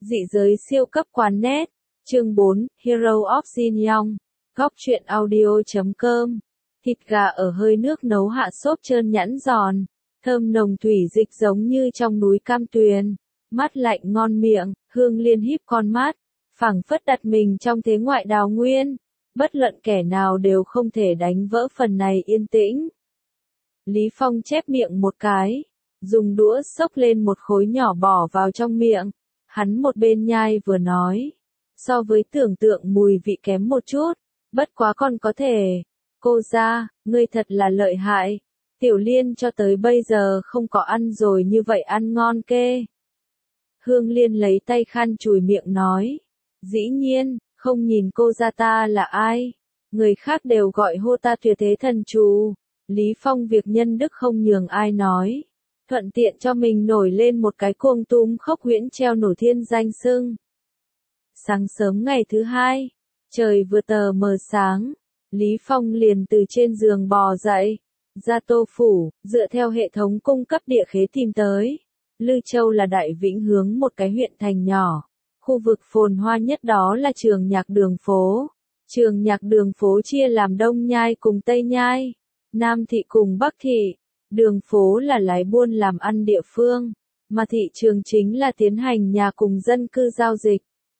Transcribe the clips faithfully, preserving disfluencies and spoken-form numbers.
Dị giới siêu cấp quán net. Chương bốn, Hero of Jin Yong. Góc truyện audio chấm com. Thịt gà ở hơi nước nấu hạ xốp trơn nhẵn giòn, thơm nồng thủy dịch giống như trong núi Cam Tuyền, mát lạnh ngon miệng, Hương Liên híp con mắt, phảng phất đặt mình trong thế ngoại đào nguyên, bất luận kẻ nào đều không thể đánh vỡ phần này yên tĩnh. Lý Phong chép miệng một cái, dùng đũa xốc lên một khối nhỏ bỏ vào trong miệng, hắn một bên nhai vừa nói, so với tưởng tượng mùi vị kém một chút, bất quá còn có thể. Cô gia, ngươi thật là lợi hại, Tiểu Liên cho tới bây giờ không có ăn rồi như vậy ăn ngon kê. Hương Liên lấy tay khăn chùi miệng nói, dĩ nhiên, không nhìn cô gia ta là ai, người khác đều gọi hô ta tuyệt thế thần chú. Lý Phong việc nhân đức không nhường ai nói, thuận tiện cho mình nổi lên một cái cuồng túm khốc huyễn treo nổi thiên danh xưng. Sáng sớm ngày thứ hai, trời vừa tờ mờ sáng, Lý Phong liền từ trên giường bò dậy, ra Tô Phủ, dựa theo hệ thống cung cấp địa khế tìm tới. Lư Châu là Đại Vĩnh hướng một cái huyện thành nhỏ, khu vực phồn hoa nhất đó là Trường Nhạc Đường phố. Trường Nhạc Đường phố chia làm Đông Nhai cùng Tây Nhai, Nam Thị cùng Bắc Thị. Đường phố là lái buôn làm ăn địa phương, mà thị trường chính là tiến hành nhà cùng dân cư giao dịch.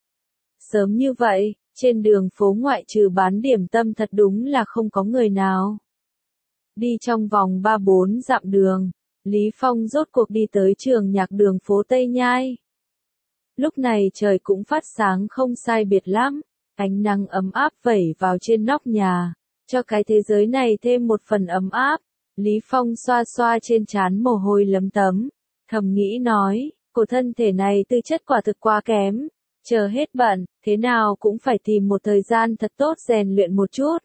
Sớm như vậy, trên đường phố ngoại trừ bán điểm tâm thật đúng là không có người nào. Đi trong vòng ba bốn dặm đường, Lý Phong rốt cuộc đi tới Trường Nhạc Đường phố Tây Nhai. Lúc này trời cũng phát sáng không sai biệt lắm, ánh nắng ấm áp vẩy vào trên nóc nhà, cho cái thế giới này thêm một phần ấm áp. Lý Phong xoa xoa trên trán mồ hôi lấm tấm, thầm nghĩ nói, cổ thân thể này tư chất quả thực quá kém, chờ hết bận, thế nào cũng phải tìm một thời gian thật tốt rèn luyện một chút.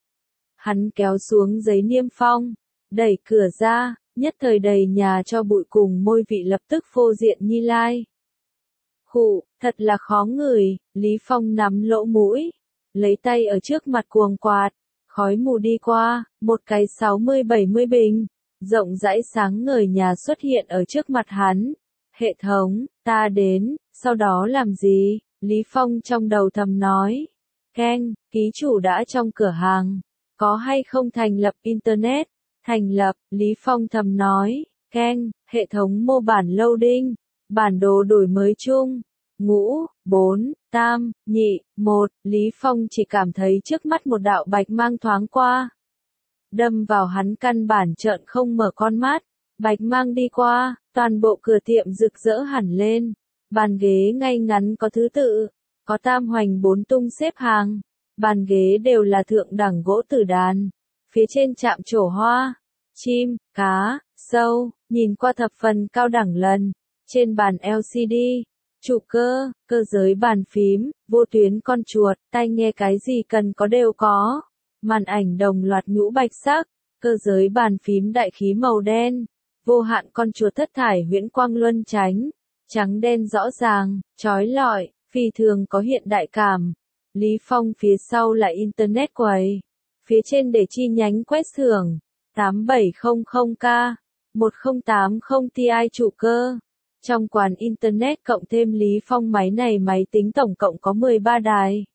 Hắn kéo xuống giấy niêm phong, đẩy cửa ra, nhất thời đầy nhà cho bụi cùng môi vị lập tức phô diện Nhi Lai. Khụ, thật là khó ngửi, Lý Phong nắm lỗ mũi, lấy tay ở trước mặt cuồng quạt. Khói mù đi qua, một cái sáu mươi bảy mươi bình, rộng rãi sáng ngời nhà xuất hiện ở trước mặt hắn. Hệ thống, ta đến, sau đó làm gì? Lý Phong trong đầu thầm nói. Keng, ký chủ đã trong cửa hàng, có hay không thành lập Internet? Thành lập, Lý Phong thầm nói. Keng, hệ thống mô bản loading, bản đồ đổi mới chung. Ngũ, bốn, tam, nhị, một, Lý Phong chỉ cảm thấy trước mắt một đạo bạch mang thoáng qua. Đâm vào hắn căn bản trợn không mở con mắt, bạch mang đi qua, toàn bộ cửa tiệm rực rỡ hẳn lên. Bàn ghế ngay ngắn có thứ tự, có tam hoành bốn tung xếp hàng, bàn ghế đều là thượng đẳng gỗ tử đàn, phía trên chạm trổ hoa, chim, cá, sâu, nhìn qua thập phần cao đẳng lần, trên bàn lờ xê đê. Trụ cơ, cơ giới bàn phím, vô tuyến con chuột, tai nghe cái gì cần có đều có. Màn ảnh đồng loạt nhũ bạch sắc, cơ giới bàn phím đại khí màu đen, vô hạn con chuột thất thải huyễn quang luân tránh, trắng đen rõ ràng, chói lọi, phi thường có hiện đại cảm. Lý Phong phía sau là Internet quầy, phía trên để chi nhánh quét thưởng, tám bảy không không K, một không tám không Ti trụ cơ. Trong quán Internet cộng thêm Lý Phong máy này máy tính tổng cộng có mười ba đài.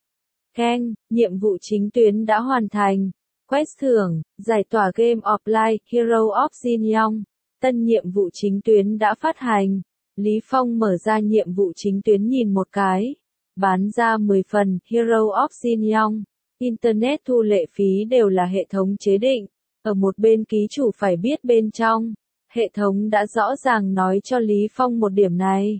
Keng, nhiệm vụ chính tuyến đã hoàn thành. Quét thưởng, giải tỏa Game of Life, Hero of Jin Yong. Tân nhiệm vụ chính tuyến đã phát hành. Lý Phong mở ra nhiệm vụ chính tuyến nhìn một cái. Bán ra mười phần, Hero of Jin Yong. Internet thu lệ phí đều là hệ thống chế định. Ở một bên ký chủ phải biết bên trong. Hệ thống đã rõ ràng nói cho Lý Phong một điểm này.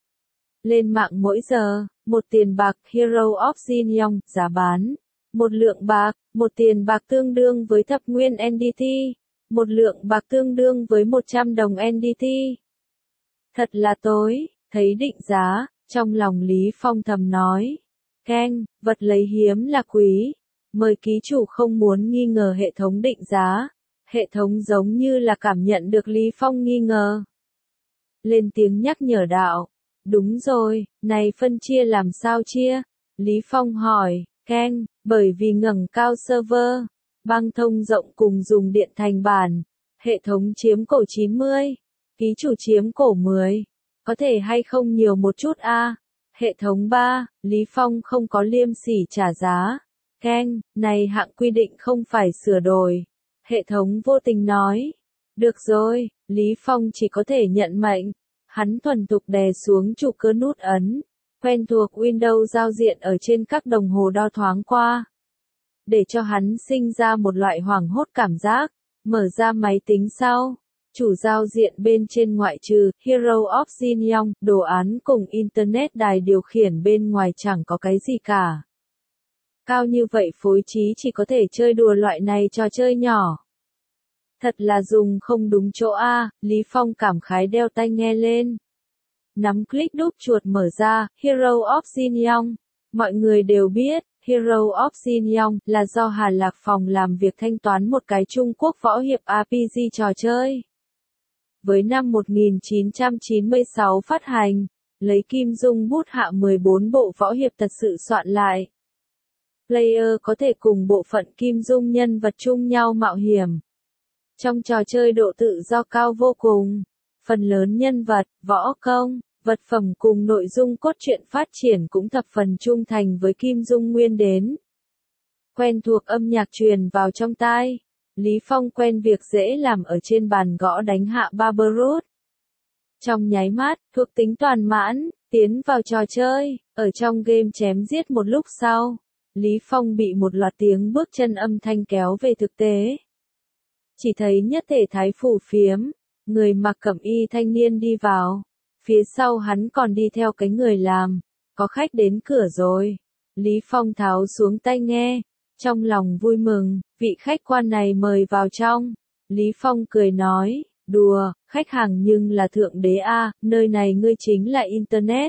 Lên mạng mỗi giờ, một tiền bạc Hero of Jin Yong, giá bán. Một lượng bạc, một tiền bạc tương đương với thập nguyên en đê tê. Một lượng bạc tương đương với một trăm đồng en đê tê. Thật là tối, thấy định giá, trong lòng Lý Phong thầm nói. Keng, vật lấy hiếm là quý. Mời ký chủ không muốn nghi ngờ hệ thống định giá. Hệ thống giống như là cảm nhận được Lý Phong nghi ngờ. Lên tiếng nhắc nhở đạo. Đúng rồi, này phân chia làm sao chia? Lý Phong hỏi, Keng, bởi vì ngẩng cao server, băng thông rộng cùng dùng điện thành bản. Hệ thống chiếm cổ chín mươi, ký chủ chiếm cổ mười. Có thể hay không nhiều một chút a? Hệ thống ba, Lý Phong không có liêm sỉ trả giá. Keng, này hạng quy định không phải sửa đổi. Hệ thống vô tình nói. Được rồi, Lý Phong chỉ có thể nhận mệnh. Hắn thuần thục đè xuống trụ cơ nút ấn. Quen thuộc Windows giao diện ở trên các đồng hồ đo thoáng qua. Để cho hắn sinh ra một loại hoảng hốt cảm giác. Mở ra máy tính sau. Chủ giao diện bên trên ngoại trừ Hero of Jin Yong, đồ án cùng Internet đài điều khiển bên ngoài chẳng có cái gì cả. Cao như vậy phối trí chỉ có thể chơi đùa loại này trò chơi nhỏ. Thật là dùng không đúng chỗ a, Lý Phong cảm khái đeo tai nghe lên. Nắm click đúp chuột mở ra, Hero of Jin Yong. Mọi người đều biết, Hero of Jin Yong là do Hà Lạc Phòng làm việc thanh toán một cái Trung Quốc võ hiệp rờ pê giê trò chơi. Với năm một nghìn chín trăm chín mươi sáu phát hành, lấy Kim Dung bút hạ mười bốn bộ võ hiệp thật sự soạn lại. Player có thể cùng bộ phận Kim Dung nhân vật chung nhau mạo hiểm. Trong trò chơi độ tự do cao vô cùng, phần lớn nhân vật, võ công, vật phẩm cùng nội dung cốt truyện phát triển cũng thập phần trung thành với Kim Dung nguyên đến. Quen thuộc âm nhạc truyền vào trong tai. Lý Phong quen việc dễ làm ở trên bàn gõ đánh hạ Barbaros. Trong nháy mắt, thuộc tính toàn mãn, tiến vào trò chơi, ở trong game chém giết một lúc sau. Lý Phong bị một loạt tiếng bước chân âm thanh kéo về thực tế. Chỉ thấy nhất thể thái phủ phiếm, người mặc cẩm y thanh niên đi vào. Phía sau hắn còn đi theo cái người làm, có khách đến cửa rồi. Lý Phong tháo xuống tai nghe. Trong lòng vui mừng, vị khách quan này mời vào trong. Lý Phong cười nói, đùa, khách hàng nhưng là thượng đế a, nơi này ngươi chính là Internet.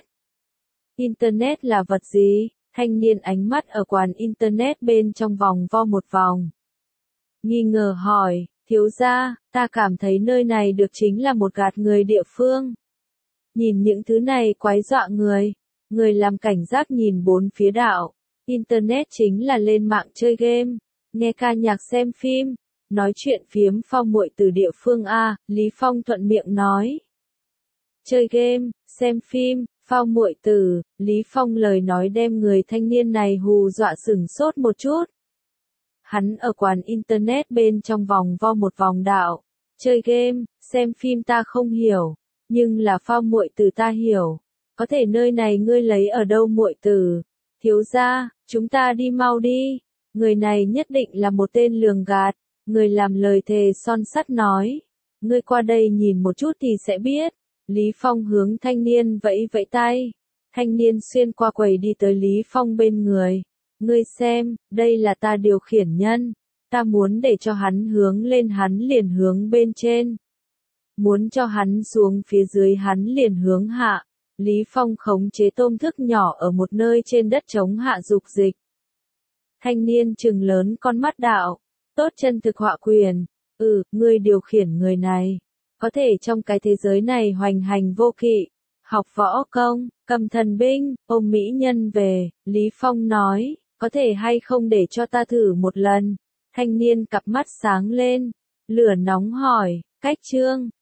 Internet là vật gì? Thanh niên ánh mắt ở quán Internet bên trong vòng vo một vòng. Nghi ngờ hỏi, thiếu gia, ta cảm thấy nơi này được chính là một gạt người địa phương. Nhìn những thứ này quái dọa người. Người làm cảnh giác nhìn bốn phía đạo. Internet chính là lên mạng chơi game, nghe ca nhạc xem phim, nói chuyện phiếm phong muội từ địa phương A, Lý Phong thuận miệng nói. Chơi game, xem phim, phong muội từ, Lý Phong lời nói đem người thanh niên này hù dọa sửng sốt một chút. Hắn ở quán Internet bên trong vòng vo một vòng đạo, chơi game, xem phim ta không hiểu, nhưng là phong muội từ ta hiểu, có thể nơi này ngươi lấy ở đâu muội từ? Thiếu gia, chúng ta đi mau đi. Người này nhất định là một tên lường gạt. Người làm lời thề son sắt nói. Ngươi qua đây nhìn một chút thì sẽ biết. Lý Phong hướng thanh niên vẫy vẫy tay. Thanh niên xuyên qua quầy đi tới Lý Phong bên người. Ngươi xem, đây là ta điều khiển nhân. Ta muốn để cho hắn hướng lên hắn liền hướng bên trên. Muốn cho hắn xuống phía dưới hắn liền hướng hạ. Lý Phong khống chế tôm thức nhỏ ở một nơi trên đất trống hạ dục dịch. Thanh niên trừng lớn con mắt đạo. Tốt chân thực họa quyền. Ừ, ngươi điều khiển người này. Có thể trong cái thế giới này hoành hành vô kỵ. Học võ công, cầm thần binh, ôm mỹ nhân về. Lý Phong nói, có thể hay không để cho ta thử một lần. Thanh niên cặp mắt sáng lên. Lửa nóng hỏi, cách chương.